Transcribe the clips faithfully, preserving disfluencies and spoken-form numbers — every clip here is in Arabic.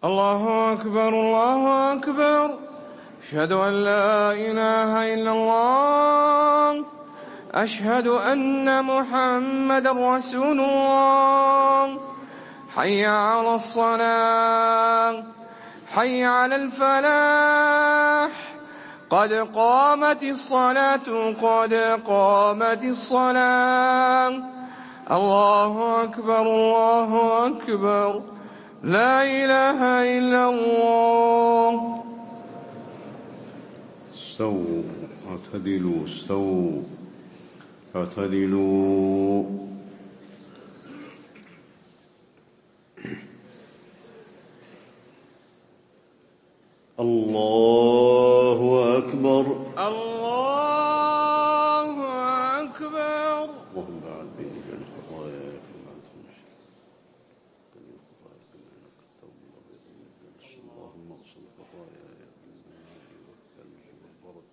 الله أكبر الله أكبر. أشهد أن لا إله إلا الله. أشهد أن محمدا رسول الله. حي على الصلاة، حي على الفلاح. قد قامت الصلاة، قد قامت الصلاة. الله أكبر الله أكبر. لا إله إلا الله. استووا اعتدلوا استووا اعتدلوا. الله أكبر الله أكبر. اللهم بعد بيني وبين خطاياي كما أنت مشرك. اللهم اغسل خطاياي بالماء والثلج والبرد.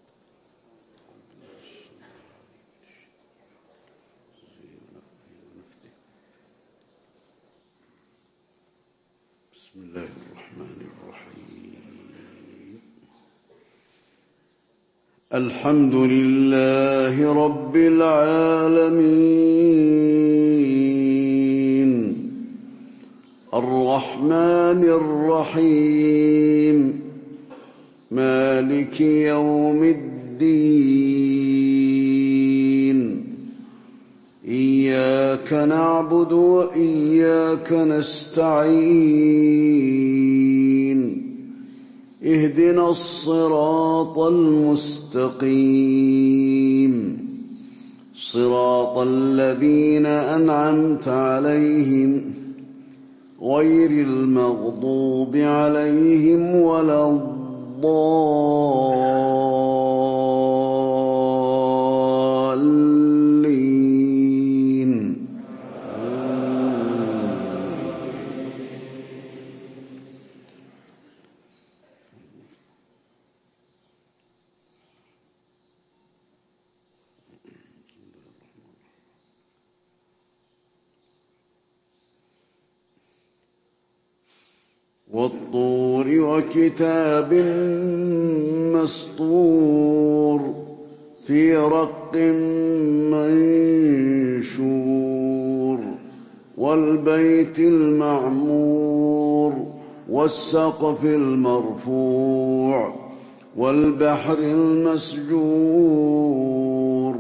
بسم الله الرحمن الرحيم. الحمد لله رب العالمين الرحمن الرحيم مالك يوم الدين. إياك نعبد وإياك نستعين. اهدنا الصراط المستقيم صراط الذين أنعمت عليهم غير المغضوب عليهم ولا الضالين. والطور وكتاب مسطور في رق منشور. والبيت المعمور والسقف المرفوع والبحر المسجور.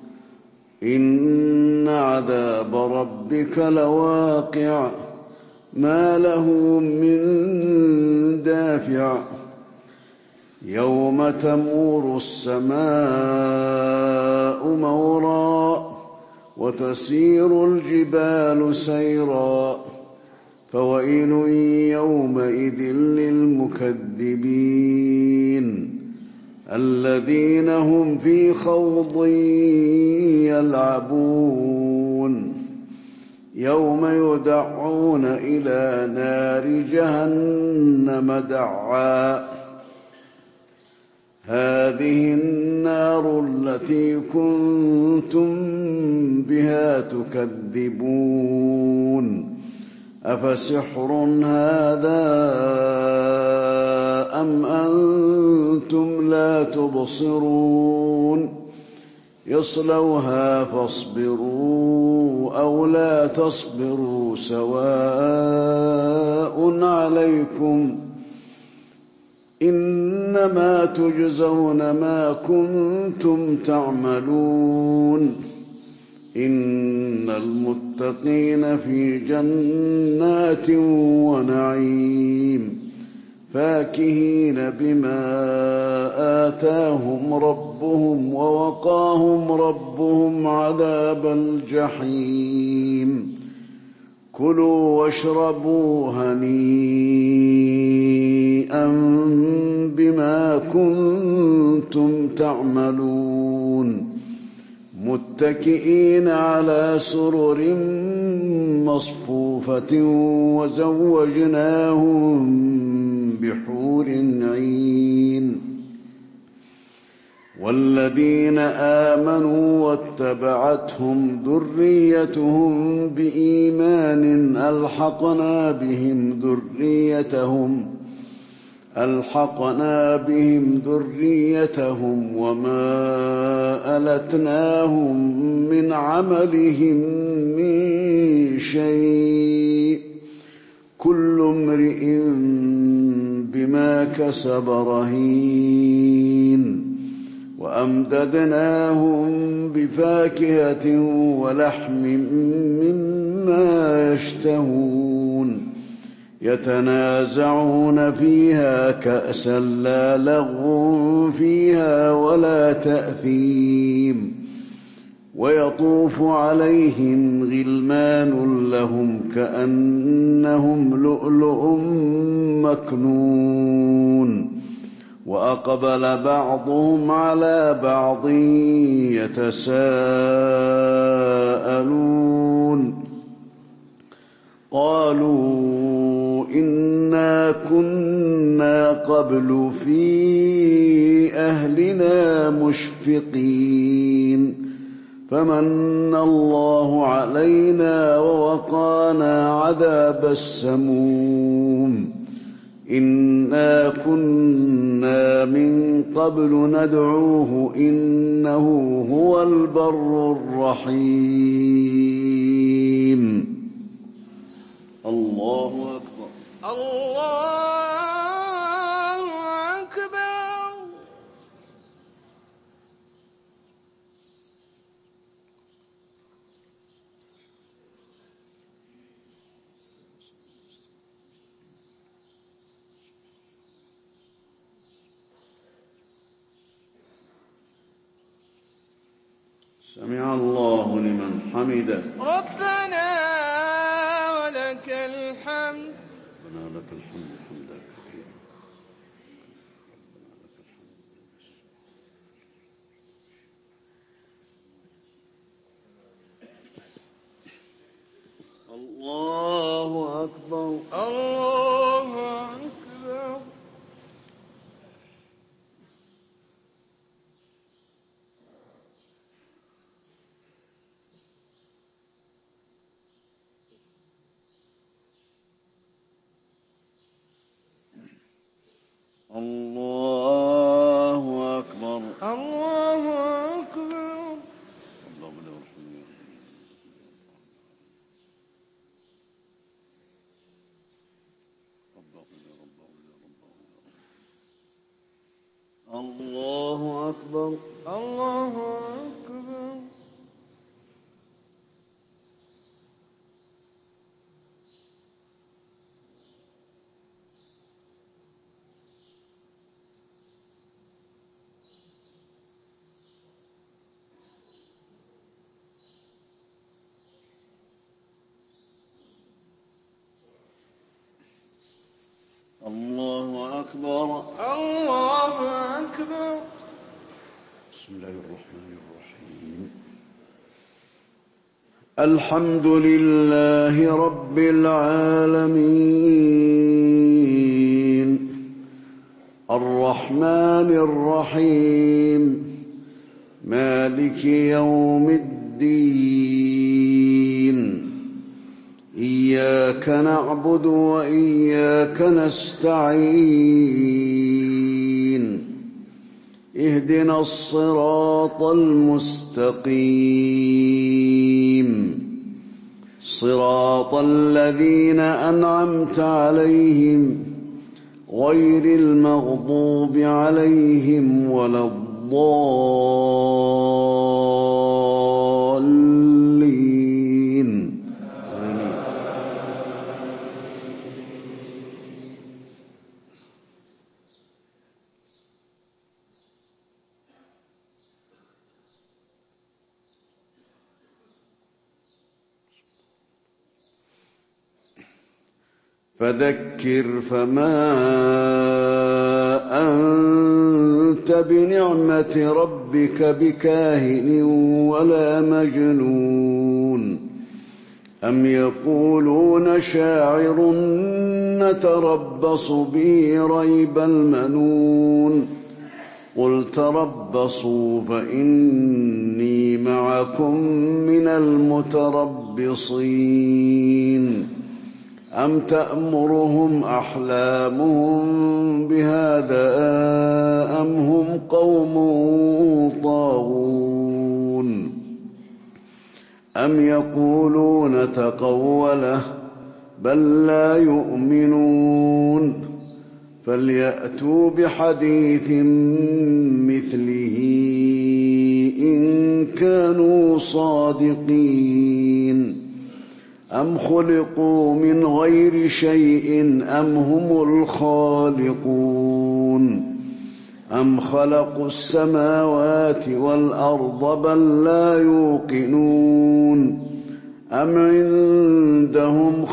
إن عذاب ربك لواقع ما له من دافع. يوم تمور السماء مورا وتسير الجبال سيرا. فويل يومئذ للمكذبين الذين هم في خوض يلعبون. يوم يدعون إلى نار جهنم دعا. هذه النار التي كنتم بها تكذبون. أفسحر هذا أم أنتم لا تبصرون. يصلوها فاصبروا أو لا تصبروا سواء عليكم إنما تجزون ما كنتم تعملون. إن المتقين في جنات ونعيم فاكهين بما آتاهم ربهم ووقاهم ربهم عذاب الجحيم. كلوا واشربوا هنيئا بما كنتم تعملون. متكئين على سرر مصفوفة وزوجناهم بحور عين. والذين الذين آمنوا واتبعتهم ذريتهم بإيمان ألحقنا بهم ذريتهم ألحقنا بهم ذريتهم وما ألتناهم من عملهم من شيء كل امرئ بما كسب رهين وأمددناهم بفاكهة ولحم مما يشتهون يتنازعون فيها كأسا لا لغو فيها ولا تأثيم ويطوف عليهم غلمان لهم كأنهم لؤلؤ مكنون وأقبل بعضهم على بعض يتساءلون قالوا إنا كنا قبل في أهلنا مشفقين فمن الله علينا ووقانا عذاب السموم إنا كنا من قبل ندعوه إنه هو البر الرحيم. الله أكبر. الله أكبر. سمع الله لمن حمده. ربنا ولك الحمد. ربنا لك الحمد حمدا كثيرا. الله أكبر. الله أكبر. الله أكبر. الله أكبر. اللهم له الحمد. الله أكبر. الله أكبر. الله أكبر. الله أكبر. بسم الله الرحمن الرحيم. الحمد لله رب العالمين الرحمن الرحيم مالك يوم الدين إياك نعبد وإياك نستعين اهدنا الصراط المستقيم صراط الذين أنعمت عليهم غير المغضوب عليهم ولا الضالين. آمين. فذكر فما أنت بنعمة ربك بكاهن ولا مجنون أم يقولون شاعر نتربص به ريب المنون قل تربصوا فإني معكم من المتربصين أم تأمرهم أحلامهم بهذا أم هم قوم طاغون أم يقولون تقوله بل لا يؤمنون فليأتوا بحديث مثله إن كانوا صادقين أم خلقوا من غير شيء أم هم الخالقون أم خلقوا السماوات والأرض بل لا يوقنون أم عندهم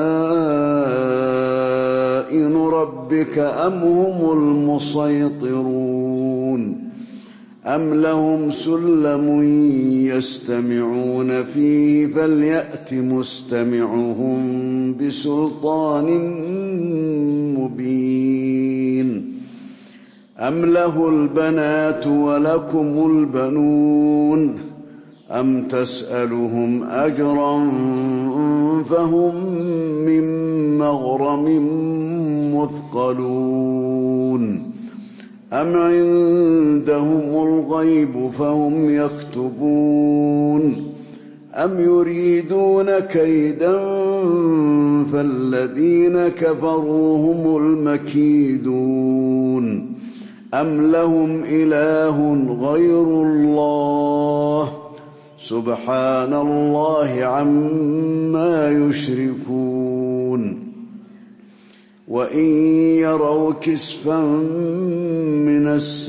خزائن ربك أم هم المسيطرون أم لهم سلم يستمعون فيه فليأت مستمعهم بسلطان مبين أم له البنات ولكم البنون أم تسألهم أجرا فهم من مغرم مثقلون أم عندهم الغيب فهم يكتبون أم يريدون كيدا فالذين كفروا هم المكيدون أم لهم إله غير الله سبحان الله عما يشركون وإن يروا كسفا من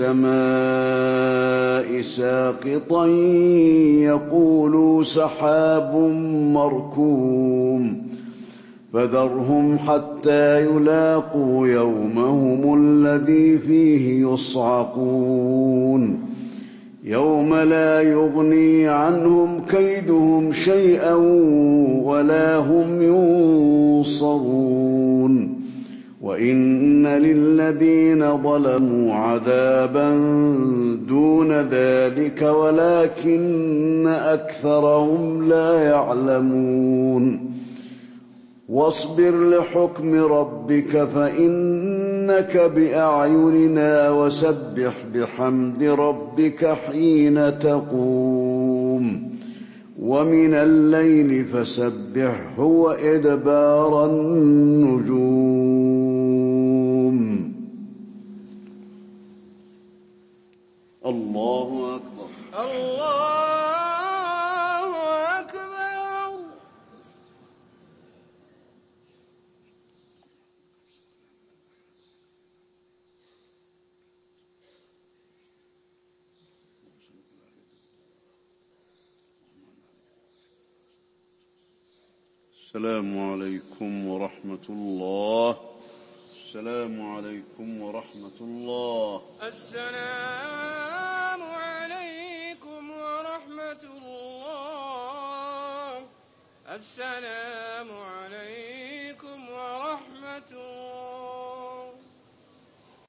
السماء ساقطا يقولوا سحاب مركوم فذرهم حتى يلاقوا يومهم الذي فيه يصعقون يوم لا يغني عنهم كيدهم شيئا ولا هم ينصرون وإن للذين ظلموا عذابا دون ذلك ولكن أكثرهم لا يعلمون واصبر لحكم ربك فإنك بأعيننا وسبح بحمد ربك حين تقوم ومن الليل فسبحه وإدبار النجوم الله أكبر الله أكبر. السلام عليكم ورحمة الله. السلام عليكم ورحمة الله. السلام عليكم ورحمة الله. السلام عليكم